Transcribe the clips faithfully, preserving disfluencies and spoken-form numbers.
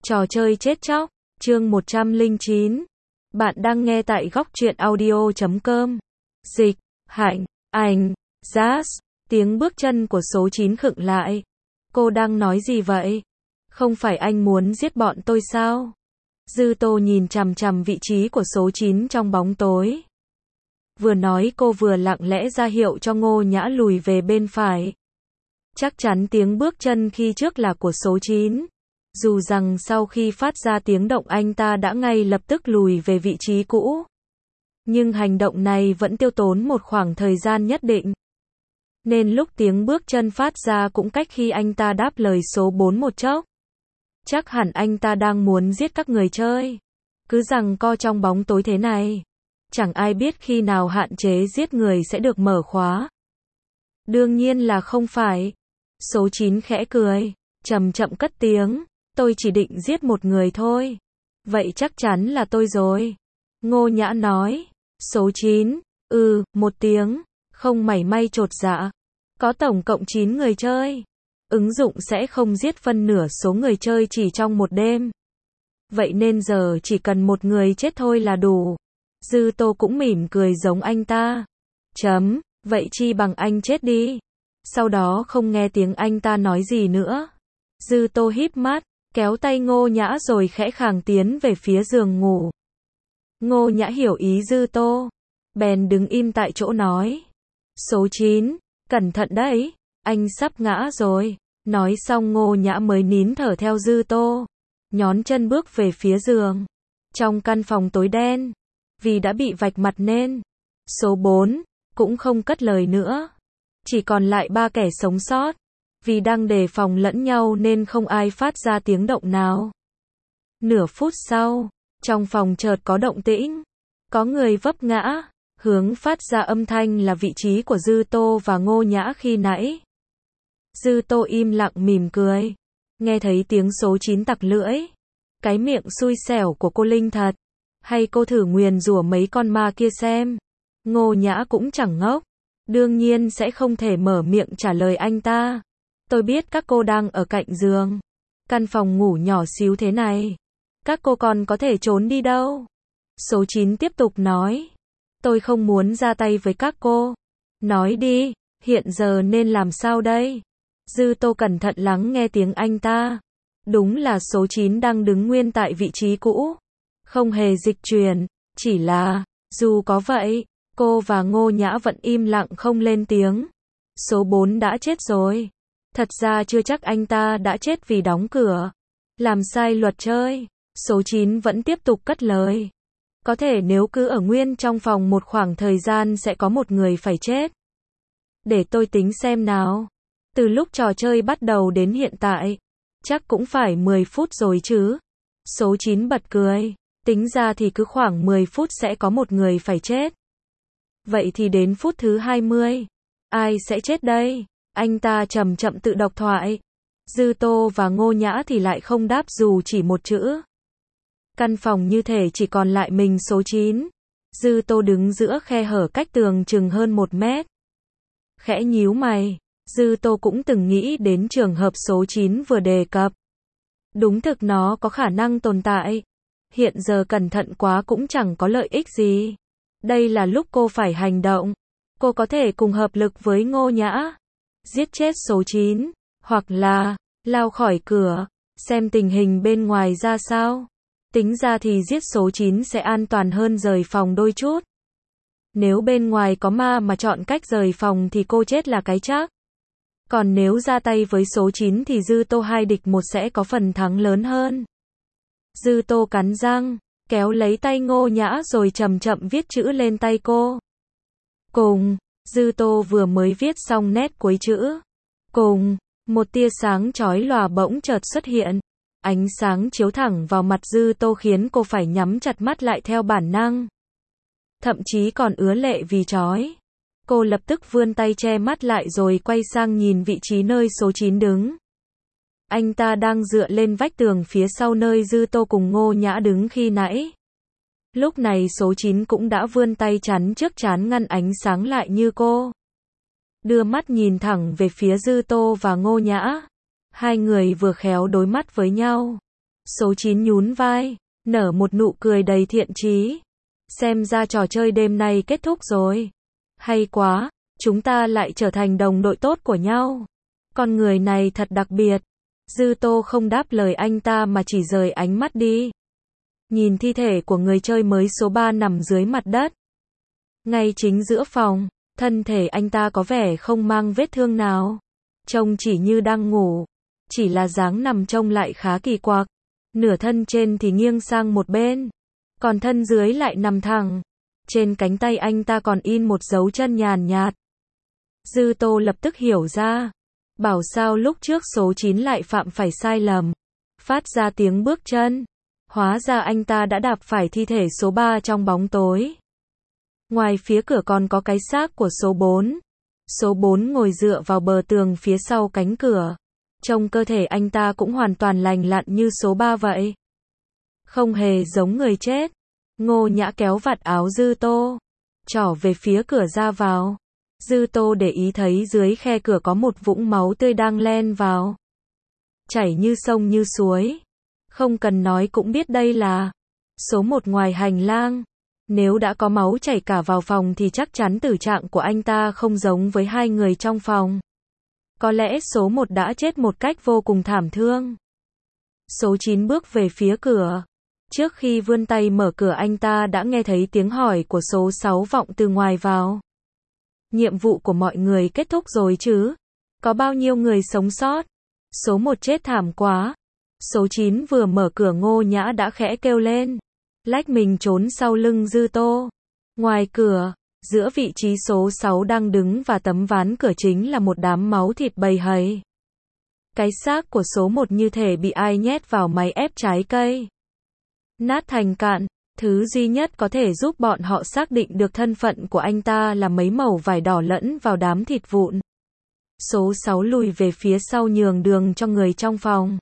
Trò chơi chết chóc, chương một trăm lẻ chín. Bạn đang nghe tại góc truyện audio chấm com. Dịch, Hạnh, Ảnh, Jazz. Tiếng bước chân của số chín khựng lại. Cô đang nói gì vậy? Không phải anh muốn giết bọn tôi sao? Dư Tô nhìn chằm chằm vị trí của số chín trong bóng tối. Vừa nói cô vừa lặng lẽ ra hiệu cho Ngô Nhã lùi về bên phải. Chắc chắn tiếng bước chân khi trước là của số chín. Dù rằng sau khi phát ra tiếng động anh ta đã ngay lập tức lùi về vị trí cũ. Nhưng hành động này vẫn tiêu tốn một khoảng thời gian nhất định. Nên lúc tiếng bước chân phát ra cũng cách khi anh ta đáp lời số bốn một chốc. Chắc hẳn anh ta đang muốn giết các người chơi. Cứ giằng co trong bóng tối thế này. Chẳng ai biết khi nào hạn chế giết người sẽ được mở khóa. Đương nhiên là không phải. Số chín khẽ cười, chậm chậm cất tiếng. Tôi chỉ định giết một người thôi. Vậy chắc chắn là tôi rồi. Ngô Nhã nói. Số chín, ừ, một tiếng, không mảy may chột dạ. Có tổng cộng chín người chơi. Ứng dụng sẽ không giết phân nửa số người chơi chỉ trong một đêm. Vậy nên giờ chỉ cần một người chết thôi là đủ. Dư Tô cũng mỉm cười giống anh ta. Chấm, vậy chi bằng anh chết đi. Sau đó không nghe tiếng anh ta nói gì nữa. Dư Tô híp mắt, kéo tay Ngô Nhã rồi khẽ khàng tiến về phía giường ngủ. Ngô Nhã hiểu ý Dư Tô. Bèn đứng im tại chỗ nói. Số chín, cẩn thận đấy, anh sắp ngã rồi. Nói xong Ngô Nhã mới nín thở theo Dư Tô. Nhón chân bước về phía giường. Trong căn phòng tối đen. Vì đã bị vạch mặt nên. Số bốn, cũng không cất lời nữa. Chỉ còn lại ba kẻ sống sót. Vì đang đề phòng lẫn nhau nên không ai phát ra tiếng động nào. Nửa phút sau, trong phòng chợt có động tĩnh. Có người vấp ngã. Hướng phát ra âm thanh là vị trí của Dư Tô và Ngô Nhã khi nãy. Dư Tô im lặng mỉm cười. Nghe thấy tiếng số chín tặc lưỡi. Cái miệng xui xẻo của cô Linh thật. Hay cô thử nguyền rủa mấy con ma kia xem. Ngô Nhã cũng chẳng ngốc. Đương nhiên sẽ không thể mở miệng trả lời anh ta. Tôi biết các cô đang ở cạnh giường. Căn phòng ngủ nhỏ xíu thế này. Các cô còn có thể trốn đi đâu? Số chín tiếp tục nói. Tôi không muốn ra tay với các cô. Nói đi, hiện giờ nên làm sao đây? Dư Tô cẩn thận lắng nghe tiếng anh ta. Đúng là số chín đang đứng nguyên tại vị trí cũ. Không hề dịch chuyển. Chỉ là, dù có vậy, cô và Ngô Nhã vẫn im lặng không lên tiếng. Số bốn đã chết rồi. Thật ra chưa chắc anh ta đã chết vì đóng cửa. Làm sai luật chơi. Số chín vẫn tiếp tục cất lời. Có thể nếu cứ ở nguyên trong phòng một khoảng thời gian sẽ có một người phải chết. Để tôi tính xem nào. Từ lúc trò chơi bắt đầu đến hiện tại. Chắc cũng phải mười phút rồi chứ. Số chín bật cười. Tính ra thì cứ khoảng mười phút sẽ có một người phải chết. Vậy thì đến phút thứ hai mươi. Ai sẽ chết đây? Anh ta chậm chậm tự đọc thoại. Dư Tô và Ngô Nhã thì lại không đáp dù chỉ một chữ. Căn phòng như thể chỉ còn lại mình số chín. Dư Tô đứng giữa khe hở cách tường chừng hơn một mét. Khẽ nhíu mày. Dư Tô cũng từng nghĩ đến trường hợp số chín vừa đề cập. Đúng thực nó có khả năng tồn tại. Hiện giờ cẩn thận quá cũng chẳng có lợi ích gì. Đây là lúc cô phải hành động. Cô có thể cùng hợp lực với Ngô Nhã. Giết chết số chín. Hoặc là, lao khỏi cửa. Xem tình hình bên ngoài ra sao. Tính ra thì giết số chín sẽ an toàn hơn rời phòng đôi chút. Nếu bên ngoài có ma mà chọn cách rời phòng thì cô chết là cái chắc. Còn nếu ra tay với số chín thì Dư Tô hai địch một sẽ có phần thắng lớn hơn. Dư Tô cắn răng, kéo lấy tay Ngô Nhã rồi chậm chậm viết chữ lên tay cô. Cùng, Dư Tô vừa mới viết xong nét cuối chữ. Cùng, một tia sáng chói lòa bỗng chợt xuất hiện. Ánh sáng chiếu thẳng vào mặt Dư Tô khiến cô phải nhắm chặt mắt lại theo bản năng. Thậm chí còn ứa lệ vì chói. Cô lập tức vươn tay che mắt lại rồi quay sang nhìn vị trí nơi số chín đứng. Anh ta đang dựa lên vách tường phía sau nơi Dư Tô cùng Ngô Nhã đứng khi nãy. Lúc này số chín cũng đã vươn tay chắn trước trán ngăn ánh sáng lại như cô. Đưa mắt nhìn thẳng về phía Dư Tô và Ngô Nhã. Hai người vừa khéo đối mắt với nhau. Số chín nhún vai, nở một nụ cười đầy thiện chí. Xem ra trò chơi đêm nay kết thúc rồi. Hay quá, chúng ta lại trở thành đồng đội tốt của nhau. Con người này thật đặc biệt. Dư Tô không đáp lời anh ta mà chỉ rời ánh mắt đi. Nhìn thi thể của người chơi mới số ba nằm dưới mặt đất. Ngay chính giữa phòng, thân thể anh ta có vẻ không mang vết thương nào. Trông chỉ như đang ngủ. Chỉ là dáng nằm trông lại khá kỳ quặc. Nửa thân trên thì nghiêng sang một bên. Còn thân dưới lại nằm thẳng. Trên cánh tay anh ta còn in một dấu chân nhàn nhạt. Dư Tô lập tức hiểu ra. Bảo sao lúc trước số chín lại phạm phải sai lầm. Phát ra tiếng bước chân. Hóa ra anh ta đã đạp phải thi thể số ba trong bóng tối. Ngoài phía cửa còn có cái xác của số bốn. Số bốn ngồi dựa vào bờ tường phía sau cánh cửa. Trông cơ thể anh ta cũng hoàn toàn lành lặn như số ba vậy. Không hề giống người chết. Ngô Nhã kéo vạt áo Dư Tô. Trỏ về phía cửa ra vào. Dư Tô để ý thấy dưới khe cửa có một vũng máu tươi đang len vào. Chảy như sông như suối. Không cần nói cũng biết đây là số một ngoài hành lang. Nếu đã có máu chảy cả vào phòng thì chắc chắn tử trạng của anh ta không giống với hai người trong phòng. Có lẽ số một đã chết một cách vô cùng thảm thương. Số chín bước về phía cửa. Trước khi vươn tay mở cửa anh ta đã nghe thấy tiếng hỏi của số sáu vọng từ ngoài vào. Nhiệm vụ của mọi người kết thúc rồi chứ? Có bao nhiêu người sống sót? Số một chết thảm quá. Số chín vừa mở cửa Ngô Nhã đã khẽ kêu lên. Lách mình trốn sau lưng Dư Tô. Ngoài cửa, giữa vị trí số sáu đang đứng và tấm ván cửa chính là một đám máu thịt bầy hầy. Cái xác của số một như thể bị ai nhét vào máy ép trái cây. Nát thành cạn, thứ duy nhất có thể giúp bọn họ xác định được thân phận của anh ta là mấy mẩu vải đỏ lẫn vào đám thịt vụn. Số sáu lùi về phía sau nhường đường cho người trong phòng.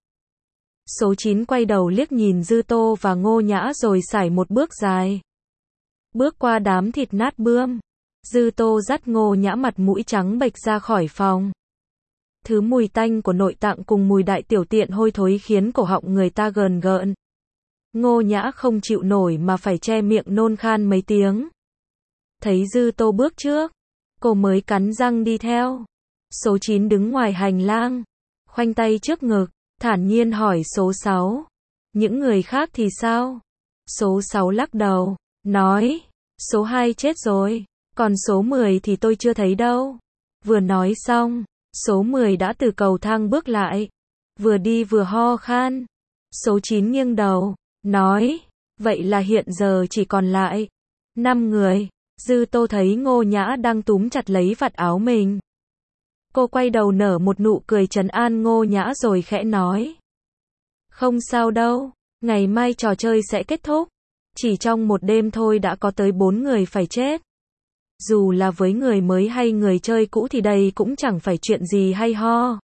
Số chín quay đầu liếc nhìn Dư Tô và Ngô Nhã rồi sải một bước dài. Bước qua đám thịt nát bươm. Dư Tô dắt Ngô Nhã mặt mũi trắng bệch ra khỏi phòng. Thứ mùi tanh của nội tạng cùng mùi đại tiểu tiện hôi thối khiến cổ họng người ta gờn gợn. Ngô Nhã không chịu nổi mà phải che miệng nôn khan mấy tiếng. Thấy Dư Tô bước trước, cô mới cắn răng đi theo. Số chín đứng ngoài hành lang, khoanh tay trước ngực, thản nhiên hỏi số sáu. Những người khác thì sao? Số sáu lắc đầu, nói, số hai chết rồi, còn số mười thì tôi chưa thấy đâu. Vừa nói xong, số mười đã từ cầu thang bước lại, vừa đi vừa ho khan. Số chín nghiêng đầu, nói, vậy là hiện giờ chỉ còn lại năm người. Dư Tô thấy Ngô Nhã đang túm chặt lấy vạt áo mình. Cô quay đầu nở một nụ cười trấn an Ngô Nhã rồi khẽ nói. Không sao đâu, ngày mai trò chơi sẽ kết thúc. Chỉ trong một đêm thôi đã có tới bốn người phải chết. Dù là với người mới hay người chơi cũ thì đây cũng chẳng phải chuyện gì hay ho.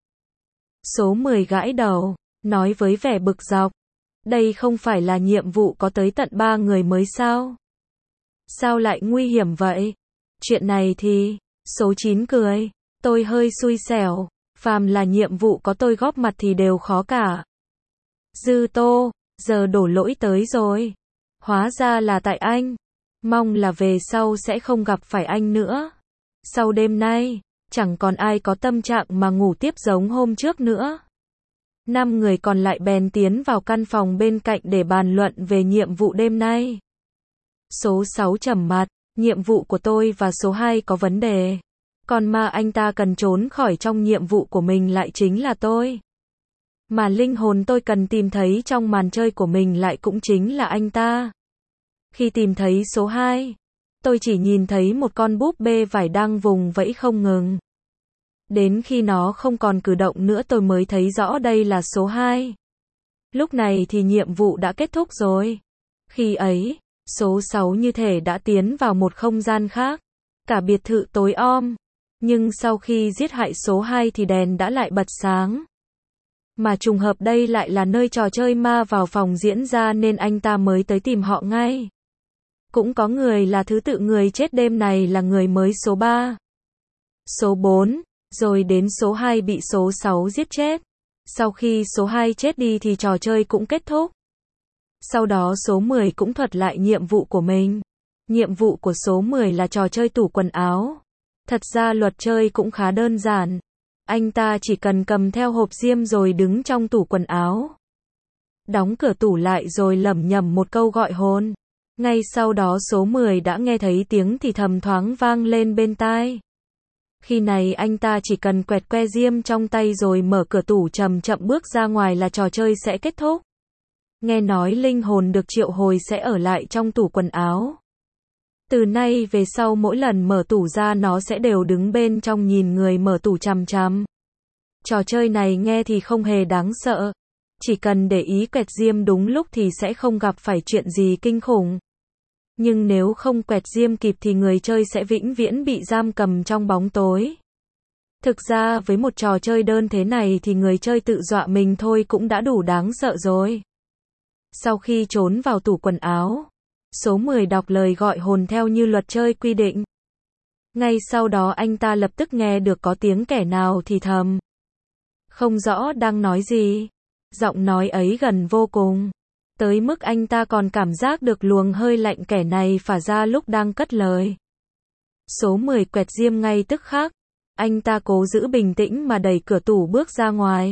Số mười gãi đầu, nói với vẻ bực dọc. Đây không phải là nhiệm vụ có tới tận ba người mới sao? Sao lại nguy hiểm vậy? Chuyện này thì, số chín cười. Tôi hơi xui xẻo, phàm là nhiệm vụ có tôi góp mặt thì đều khó cả. Dư Tô, giờ đổ lỗi tới rồi. Hóa ra là tại anh. Mong là về sau sẽ không gặp phải anh nữa. Sau đêm nay, chẳng còn ai có tâm trạng mà ngủ tiếp giống hôm trước nữa. Năm người còn lại bèn tiến vào căn phòng bên cạnh để bàn luận về nhiệm vụ đêm nay. Số sáu trầm mặt, nhiệm vụ của tôi và số hai có vấn đề. Còn mà anh ta cần trốn khỏi trong nhiệm vụ của mình lại chính là tôi. Mà linh hồn tôi cần tìm thấy trong màn chơi của mình lại cũng chính là anh ta. Khi tìm thấy số hai, tôi chỉ nhìn thấy một con búp bê vải đang vùng vẫy không ngừng. Đến khi nó không còn cử động nữa tôi mới thấy rõ đây là số hai. Lúc này thì nhiệm vụ đã kết thúc rồi. Khi ấy, số sáu như thể đã tiến vào một không gian khác. Cả biệt thự tối om. Nhưng sau khi giết hại số hai thì đèn đã lại bật sáng. Mà trùng hợp đây lại là nơi trò chơi ma vào phòng diễn ra nên anh ta mới tới tìm họ ngay. Cũng có người là thứ tự người chết đêm này là người mới số ba. Số bốn, rồi đến số hai bị số sáu giết chết. Sau khi số hai chết đi thì trò chơi cũng kết thúc. Sau đó số mười cũng thuật lại nhiệm vụ của mình. Nhiệm vụ của số mười là trò chơi tủ quần áo. Thật ra luật chơi cũng khá đơn giản. Anh ta chỉ cần cầm theo hộp diêm rồi đứng trong tủ quần áo. Đóng cửa tủ lại rồi lẩm nhẩm một câu gọi hồn. Ngay sau đó số mười đã nghe thấy tiếng thì thầm thoáng vang lên bên tai. Khi này anh ta chỉ cần quẹt que diêm trong tay rồi mở cửa tủ chậm chậm bước ra ngoài là trò chơi sẽ kết thúc. Nghe nói linh hồn được triệu hồi sẽ ở lại trong tủ quần áo. Từ nay về sau mỗi lần mở tủ ra nó sẽ đều đứng bên trong nhìn người mở tủ chằm chằm. Trò chơi này nghe thì không hề đáng sợ. Chỉ cần để ý quẹt diêm đúng lúc thì sẽ không gặp phải chuyện gì kinh khủng. Nhưng nếu không quẹt diêm kịp thì người chơi sẽ vĩnh viễn bị giam cầm trong bóng tối. Thực ra với một trò chơi đơn thế này thì người chơi tự dọa mình thôi cũng đã đủ đáng sợ rồi. Sau khi trốn vào tủ quần áo, số mười đọc lời gọi hồn theo như luật chơi quy định. Ngay sau đó anh ta lập tức nghe được có tiếng kẻ nào thì thầm. Không rõ đang nói gì. Giọng nói ấy gần vô cùng. Tới mức anh ta còn cảm giác được luồng hơi lạnh kẻ này phả ra lúc đang cất lời. Số mười quẹt diêm ngay tức khắc. Anh ta cố giữ bình tĩnh mà đẩy cửa tủ bước ra ngoài.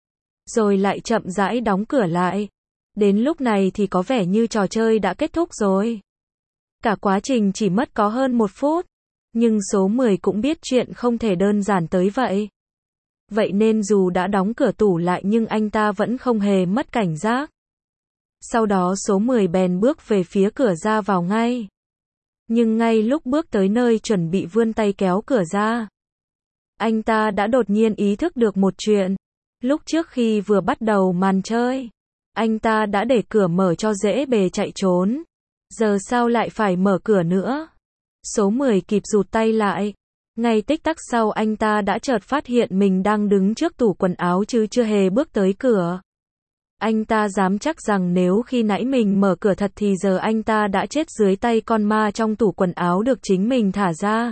Rồi lại chậm rãi đóng cửa lại. Đến lúc này thì có vẻ như trò chơi đã kết thúc rồi. Cả quá trình chỉ mất có hơn một phút. Nhưng số mười cũng biết chuyện không thể đơn giản tới vậy. Vậy nên dù đã đóng cửa tủ lại nhưng anh ta vẫn không hề mất cảnh giác. Sau đó số mười bèn bước về phía cửa ra vào ngay. Nhưng ngay lúc bước tới nơi chuẩn bị vươn tay kéo cửa ra, anh ta đã đột nhiên ý thức được một chuyện. Lúc trước khi vừa bắt đầu màn chơi, anh ta đã để cửa mở cho dễ bề chạy trốn. Giờ sao lại phải mở cửa nữa? Số mười kịp rụt tay lại. Ngay tích tắc sau anh ta đã chợt phát hiện mình đang đứng trước tủ quần áo chứ chưa hề bước tới cửa. Anh ta dám chắc rằng nếu khi nãy mình mở cửa thật thì giờ anh ta đã chết dưới tay con ma trong tủ quần áo được chính mình thả ra.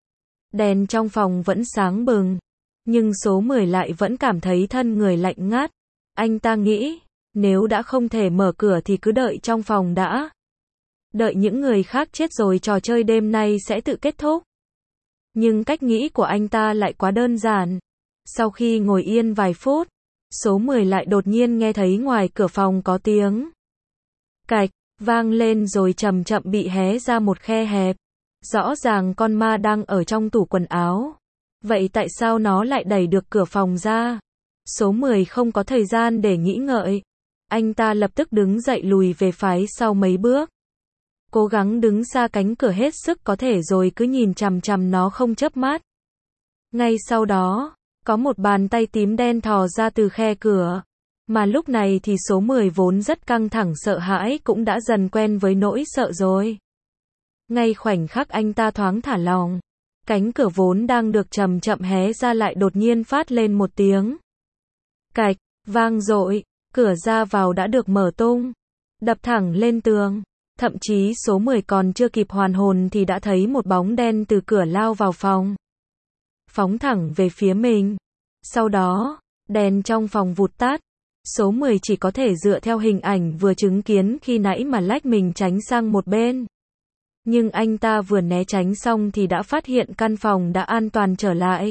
Đèn trong phòng vẫn sáng bừng, nhưng số mười lại vẫn cảm thấy thân người lạnh ngắt. Anh ta nghĩ, nếu đã không thể mở cửa thì cứ đợi trong phòng đã. Đợi những người khác chết rồi trò chơi đêm nay sẽ tự kết thúc. Nhưng cách nghĩ của anh ta lại quá đơn giản. Sau khi ngồi yên vài phút, số mười lại đột nhiên nghe thấy ngoài cửa phòng có tiếng cạch vang lên rồi chậm chậm bị hé ra một khe hẹp. Rõ ràng con ma đang ở trong tủ quần áo. Vậy tại sao nó lại đẩy được cửa phòng ra? Số mười không có thời gian để nghĩ ngợi. Anh ta lập tức đứng dậy lùi về phía sau mấy bước. Cố gắng đứng xa cánh cửa hết sức có thể rồi cứ nhìn chằm chằm nó không chớp mắt. Ngay sau đó, có một bàn tay tím đen thò ra từ khe cửa. Mà lúc này thì số mười vốn rất căng thẳng sợ hãi cũng đã dần quen với nỗi sợ rồi. Ngay khoảnh khắc anh ta thoáng thả lỏng, cánh cửa vốn đang được chậm chậm hé ra lại đột nhiên phát lên một tiếng cạch vang dội, cửa ra vào đã được mở tung, đập thẳng lên tường. Thậm chí số mười còn chưa kịp hoàn hồn thì đã thấy một bóng đen từ cửa lao vào phòng, phóng thẳng về phía mình. Sau đó, đèn trong phòng vụt tắt. Số mười chỉ có thể dựa theo hình ảnh vừa chứng kiến khi nãy mà lách mình tránh sang một bên. Nhưng anh ta vừa né tránh xong thì đã phát hiện căn phòng đã an toàn trở lại.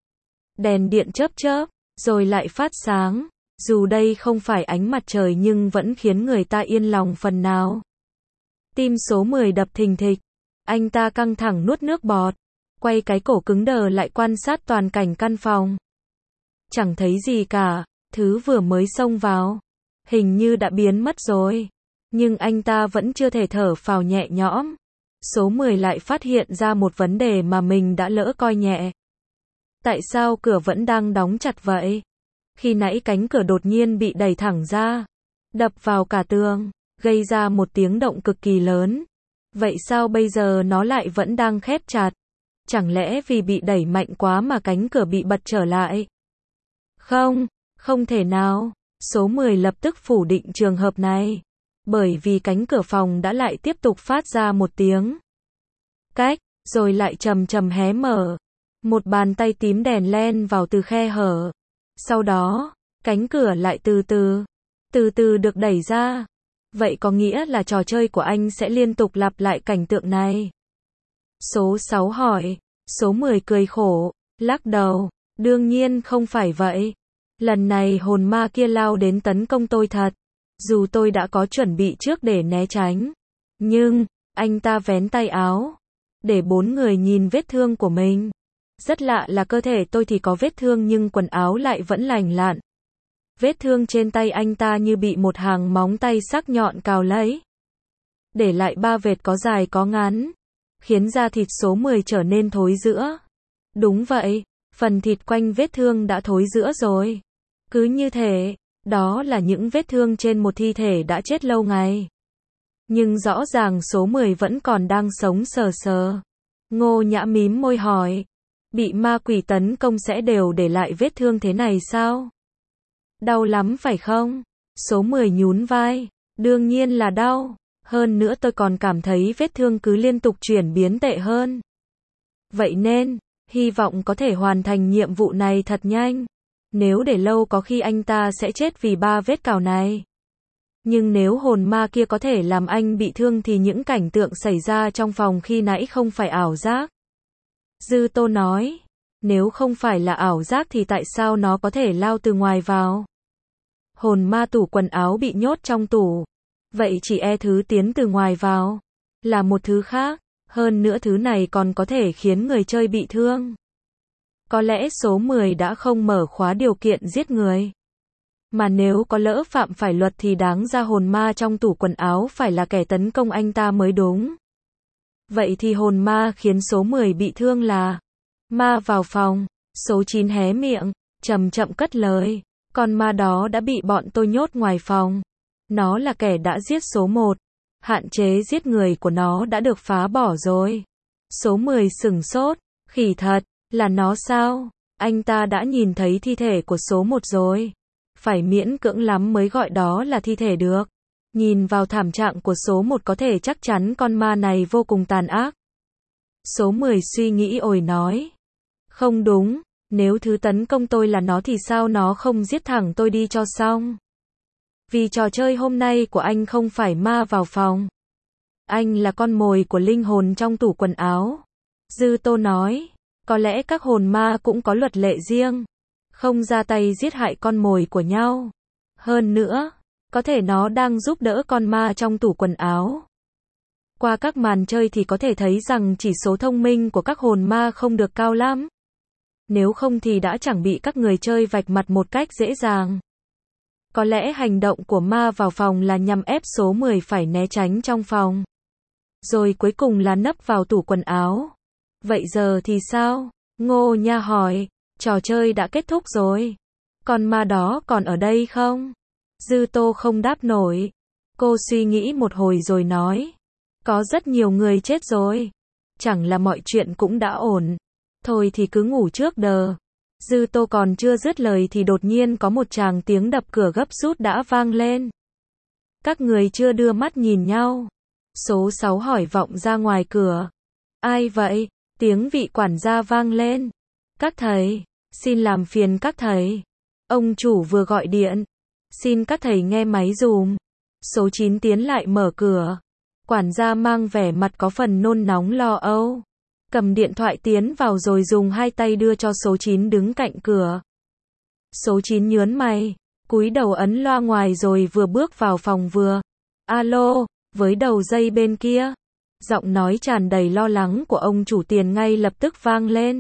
Đèn điện chớp chớp, rồi lại phát sáng. Dù đây không phải ánh mặt trời nhưng vẫn khiến người ta yên lòng phần nào. Tim số mười đập thình thịch. Anh ta căng thẳng nuốt nước bọt. Quay cái cổ cứng đờ lại quan sát toàn cảnh căn phòng. Chẳng thấy gì cả. Thứ vừa mới xông vào hình như đã biến mất rồi. Nhưng anh ta vẫn chưa thể thở phào nhẹ nhõm. Số mười lại phát hiện ra một vấn đề mà mình đã lỡ coi nhẹ. Tại sao cửa vẫn đang đóng chặt vậy? Khi nãy cánh cửa đột nhiên bị đẩy thẳng ra, đập vào cả tường, gây ra một tiếng động cực kỳ lớn. Vậy sao bây giờ nó lại vẫn đang khép chặt? Chẳng lẽ vì bị đẩy mạnh quá mà cánh cửa bị bật trở lại? Không, không thể nào. Số mười lập tức phủ định trường hợp này. Bởi vì cánh cửa phòng đã lại tiếp tục phát ra một tiếng cách, rồi lại chầm chầm hé mở. Một bàn tay tím đèn len vào từ khe hở. Sau đó, Cánh cửa lại từ từ, từ từ được đẩy ra. Vậy có nghĩa là trò chơi của anh sẽ liên tục lặp lại cảnh tượng này. Số sáu hỏi. Số mười cười khổ, lắc đầu. Đương nhiên không phải vậy. Lần này hồn ma kia lao đến tấn công tôi thật. Dù tôi đã có chuẩn bị trước để né tránh. Nhưng, anh ta vén tay áo. Để bốn người nhìn vết thương của mình. Rất lạ là cơ thể tôi thì có vết thương nhưng quần áo lại vẫn lành lặn. Vết thương trên tay anh ta như bị một hàng móng tay sắc nhọn cào lấy. Để lại ba vệt có dài có ngắn. Khiến da thịt số mười trở nên thối rữa. Đúng vậy, phần thịt quanh vết thương đã thối rữa rồi. Cứ như thế, đó là những vết thương trên một thi thể đã chết lâu ngày. Nhưng rõ ràng số mười vẫn còn đang sống sờ sờ. Ngô Nhã mím môi hỏi. Bị ma quỷ tấn công sẽ đều để lại vết thương thế này sao? Đau lắm phải không? Số mười nhún vai. Đương nhiên là đau. Hơn nữa tôi còn cảm thấy vết thương cứ liên tục chuyển biến tệ hơn. Vậy nên, hy vọng có thể hoàn thành nhiệm vụ này thật nhanh. Nếu để lâu có khi anh ta sẽ chết vì ba vết cào này. Nhưng nếu hồn ma kia có thể làm anh bị thương thì những cảnh tượng xảy ra trong phòng khi nãy không phải ảo giác. Dư Tô nói, nếu không phải là ảo giác thì tại sao nó có thể lao từ ngoài vào? Hồn ma tủ quần áo bị nhốt trong tủ. Vậy chỉ e thứ tiến từ ngoài vào là một thứ khác, hơn nữa thứ này còn có thể khiến người chơi bị thương. Có lẽ số mười đã không mở khóa điều kiện giết người. Mà nếu có lỡ phạm phải luật thì đáng ra hồn ma trong tủ quần áo phải là kẻ tấn công anh ta mới đúng. Vậy thì hồn ma khiến số mười bị thương là ma vào phòng. Số chín hé miệng, chậm chậm cất lời. Con ma đó đã bị bọn tôi nhốt ngoài phòng. Nó là kẻ đã giết số một. Hạn chế giết người của nó đã được phá bỏ rồi. Số mười sửng sốt. Khỉ thật, là nó sao? Anh ta đã nhìn thấy thi thể của số một rồi. Phải miễn cưỡng lắm mới gọi đó là thi thể được. Nhìn vào thảm trạng của số một có thể chắc chắn con ma này vô cùng tàn ác. Số mười suy nghĩ ồi nói. Không đúng, nếu thứ tấn công tôi là nó thì sao nó không giết thẳng tôi đi cho xong? Vì trò chơi hôm nay của anh không phải ma vào phòng. Anh là con mồi của linh hồn trong tủ quần áo. Dư Tô nói, có lẽ các hồn ma cũng có luật lệ riêng. Không ra tay giết hại con mồi của nhau. Hơn nữa, có thể nó đang giúp đỡ con ma trong tủ quần áo. Qua các màn chơi thì có thể thấy rằng chỉ số thông minh của các hồn ma không được cao lắm. Nếu không thì đã chẳng bị các người chơi vạch mặt một cách dễ dàng. Có lẽ hành động của ma vào phòng là nhằm ép số mười phải né tránh trong phòng. Rồi cuối cùng là nấp vào tủ quần áo. Vậy giờ thì sao? Ngô Nha hỏi. Trò chơi đã kết thúc rồi. Con ma đó còn ở đây không? Dư Tô không đáp nổi. Cô suy nghĩ một hồi rồi nói. Có rất nhiều người chết rồi. Chẳng là mọi chuyện cũng đã ổn. Thôi thì cứ ngủ trước đờ. Dư Tô còn chưa dứt lời thì đột nhiên có một tràng tiếng đập cửa gấp rút đã vang lên. Các người chưa đưa mắt nhìn nhau. Số sáu hỏi vọng ra ngoài cửa. Ai vậy? Tiếng vị quản gia vang lên. Các thầy, xin làm phiền các thầy. Ông chủ vừa gọi điện. Xin các thầy nghe máy dùm. Số chín tiến lại mở cửa. Quản gia mang vẻ mặt có phần nôn nóng lo âu. Cầm điện thoại tiến vào rồi dùng hai tay đưa cho số chín đứng cạnh cửa. Số chín nhớn mày, cúi đầu ấn loa ngoài rồi vừa bước vào phòng vừa. Alo, với đầu dây bên kia. Giọng nói tràn đầy lo lắng của ông chủ tiền ngay lập tức vang lên.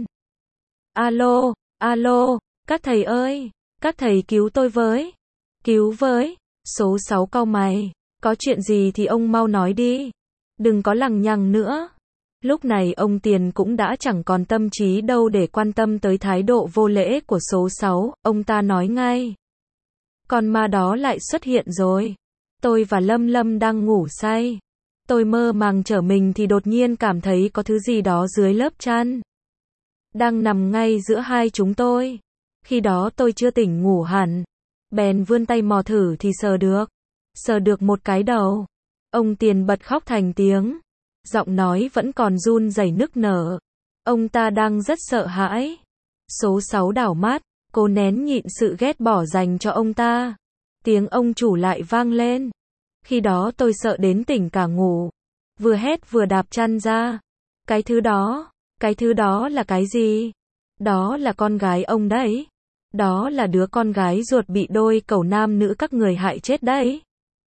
Alo, alo, các thầy ơi, các thầy cứu tôi với. Cứu với. Số sáu cau mày. Có chuyện gì thì ông mau nói đi. Đừng có lằng nhằng nữa. Lúc này ông Tiền cũng đã chẳng còn tâm trí đâu để quan tâm tới thái độ vô lễ của số sáu, ông ta nói ngay. Con ma đó lại xuất hiện rồi. Tôi và Lâm Lâm đang ngủ say. Tôi mơ màng trở mình thì đột nhiên cảm thấy có thứ gì đó dưới lớp chăn. Đang nằm ngay giữa hai chúng tôi. Khi đó tôi chưa tỉnh ngủ hẳn. Bèn vươn tay mò thử thì sờ được. Sờ được một cái đầu. Ông Tiền bật khóc thành tiếng. Giọng nói vẫn còn run rẩy nức nở. Ông ta đang rất sợ hãi. Số sáu đảo mắt, cố nén nhịn sự ghét bỏ dành cho ông ta. Tiếng ông chủ lại vang lên. Khi đó tôi sợ đến tỉnh cả ngủ. Vừa hét vừa đạp chăn ra. Cái thứ đó, cái thứ đó là cái gì? Đó là con gái ông đấy. Đó là đứa con gái ruột bị đôi cẩu nam nữ các người hại chết đấy.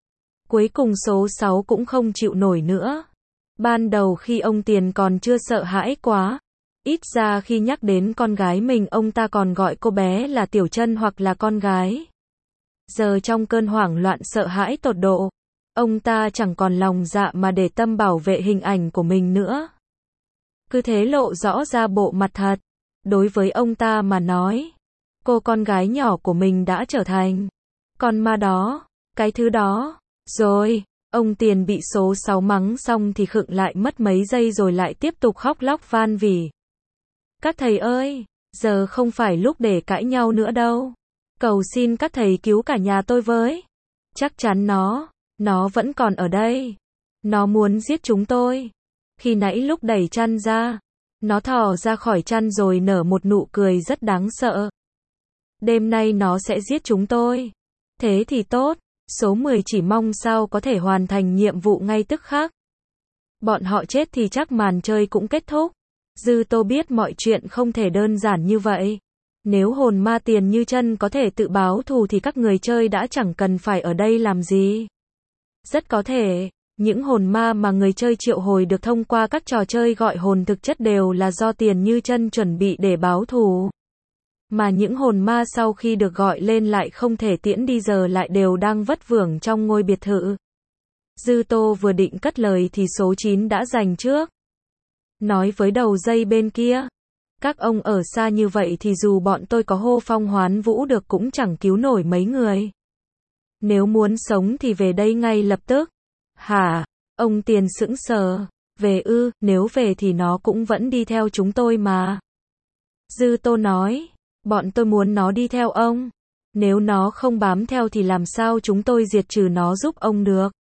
Cuối cùng số sáu cũng không chịu nổi nữa. Ban đầu khi ông Tiền còn chưa sợ hãi quá. Ít ra khi nhắc đến con gái mình ông ta còn gọi cô bé là Tiểu Trân hoặc là con gái. Giờ trong cơn hoảng loạn sợ hãi tột độ, ông ta chẳng còn lòng dạ mà để tâm bảo vệ hình ảnh của mình nữa. Cứ thế lộ rõ ra bộ mặt thật. Đối với ông ta mà nói, cô con gái nhỏ của mình đã trở thành con ma đó, cái thứ đó. Rồi, ông Tiền bị số sáu mắng xong thì khựng lại mất mấy giây rồi lại tiếp tục khóc lóc van vỉ. Các thầy ơi, giờ không phải lúc để cãi nhau nữa đâu. Cầu xin các thầy cứu cả nhà tôi với. Chắc chắn nó, nó vẫn còn ở đây. Nó muốn giết chúng tôi. Khi nãy lúc đẩy chăn ra, nó thò ra khỏi chăn rồi nở một nụ cười rất đáng sợ. Đêm nay nó sẽ giết chúng tôi. Thế thì tốt, số mười chỉ mong sao có thể hoàn thành nhiệm vụ ngay tức khắc. Bọn họ chết thì chắc màn chơi cũng kết thúc. Dư Tô biết mọi chuyện không thể đơn giản như vậy. Nếu hồn ma Tiền Như Chân có thể tự báo thù thì các người chơi đã chẳng cần phải ở đây làm gì. Rất có thể, những hồn ma mà người chơi triệu hồi được thông qua các trò chơi gọi hồn thực chất đều là do Tiền Như Chân chuẩn bị để báo thù. Mà những hồn ma sau khi được gọi lên lại không thể tiễn đi giờ lại đều đang vất vưởng trong ngôi biệt thự. Dư Tô vừa định cất lời thì số chín đã giành trước. Nói với đầu dây bên kia. Các ông ở xa như vậy thì dù bọn tôi có hô phong hoán vũ được cũng chẳng cứu nổi mấy người. Nếu muốn sống thì về đây ngay lập tức. Hả? Ông Tiền sững sờ. Về ư, nếu về thì nó cũng vẫn đi theo chúng tôi mà. Dư Tô nói. Bọn tôi muốn nó đi theo ông. Nếu nó không bám theo thì làm sao chúng tôi diệt trừ nó giúp ông được.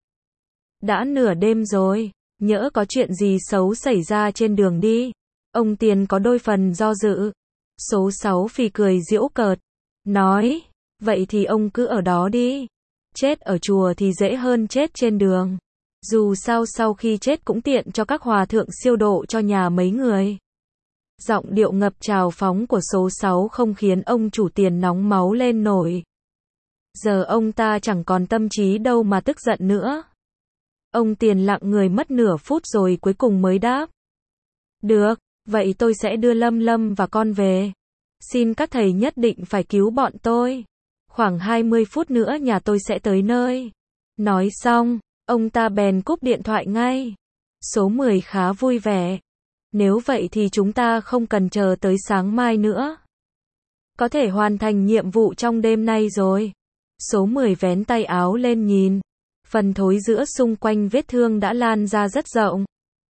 Đã nửa đêm rồi. Nhỡ có chuyện gì xấu xảy ra trên đường đi. Ông Tiền có đôi phần do dự. Số sáu phì cười giễu cợt. Nói. Vậy thì ông cứ ở đó đi. Chết ở chùa thì dễ hơn chết trên đường. Dù sao sau khi chết cũng tiện cho các hòa thượng siêu độ cho nhà mấy người. Giọng điệu ngập trào phóng của số sáu không khiến ông chủ Tiền nóng máu lên nổi. Giờ ông ta chẳng còn tâm trí đâu mà tức giận nữa. Ông Tiền lặng người mất nửa phút rồi cuối cùng mới đáp. Được, vậy tôi sẽ đưa Lâm Lâm và con về. Xin các thầy nhất định phải cứu bọn tôi. Khoảng hai mươi phút nữa nhà tôi sẽ tới nơi. Nói xong, ông ta bèn cúp điện thoại ngay. Số mười khá vui vẻ. Nếu vậy thì chúng ta không cần chờ tới sáng mai nữa. Có thể hoàn thành nhiệm vụ trong đêm nay rồi. Số mười vén tay áo lên nhìn. Phần thối giữa xung quanh vết thương đã lan ra rất rộng.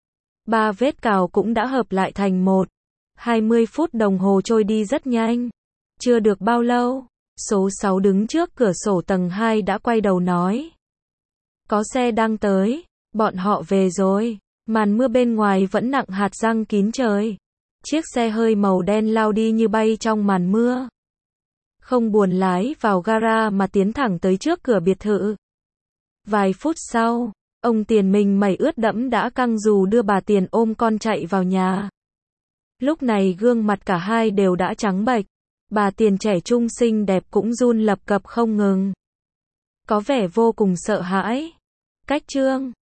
Ba vết cào cũng đã hợp lại thành một. hai mươi phút đồng hồ trôi đi rất nhanh. Chưa được bao lâu, số sáu đứng trước cửa sổ tầng hai đã quay đầu nói. Có xe đang tới, bọn họ về rồi. Màn mưa bên ngoài vẫn nặng hạt răng kín trời. Chiếc xe hơi màu đen lao đi như bay trong màn mưa. Không buồn lái vào gara mà tiến thẳng tới trước cửa biệt thự. Vài phút sau, ông Tiền mình mẩy ướt đẫm đã căng dù đưa bà Tiền ôm con chạy vào nhà. Lúc này gương mặt cả hai đều đã trắng bệch. Bà Tiền trẻ trung xinh đẹp cũng run lập cập không ngừng. Có vẻ vô cùng sợ hãi. Cách chương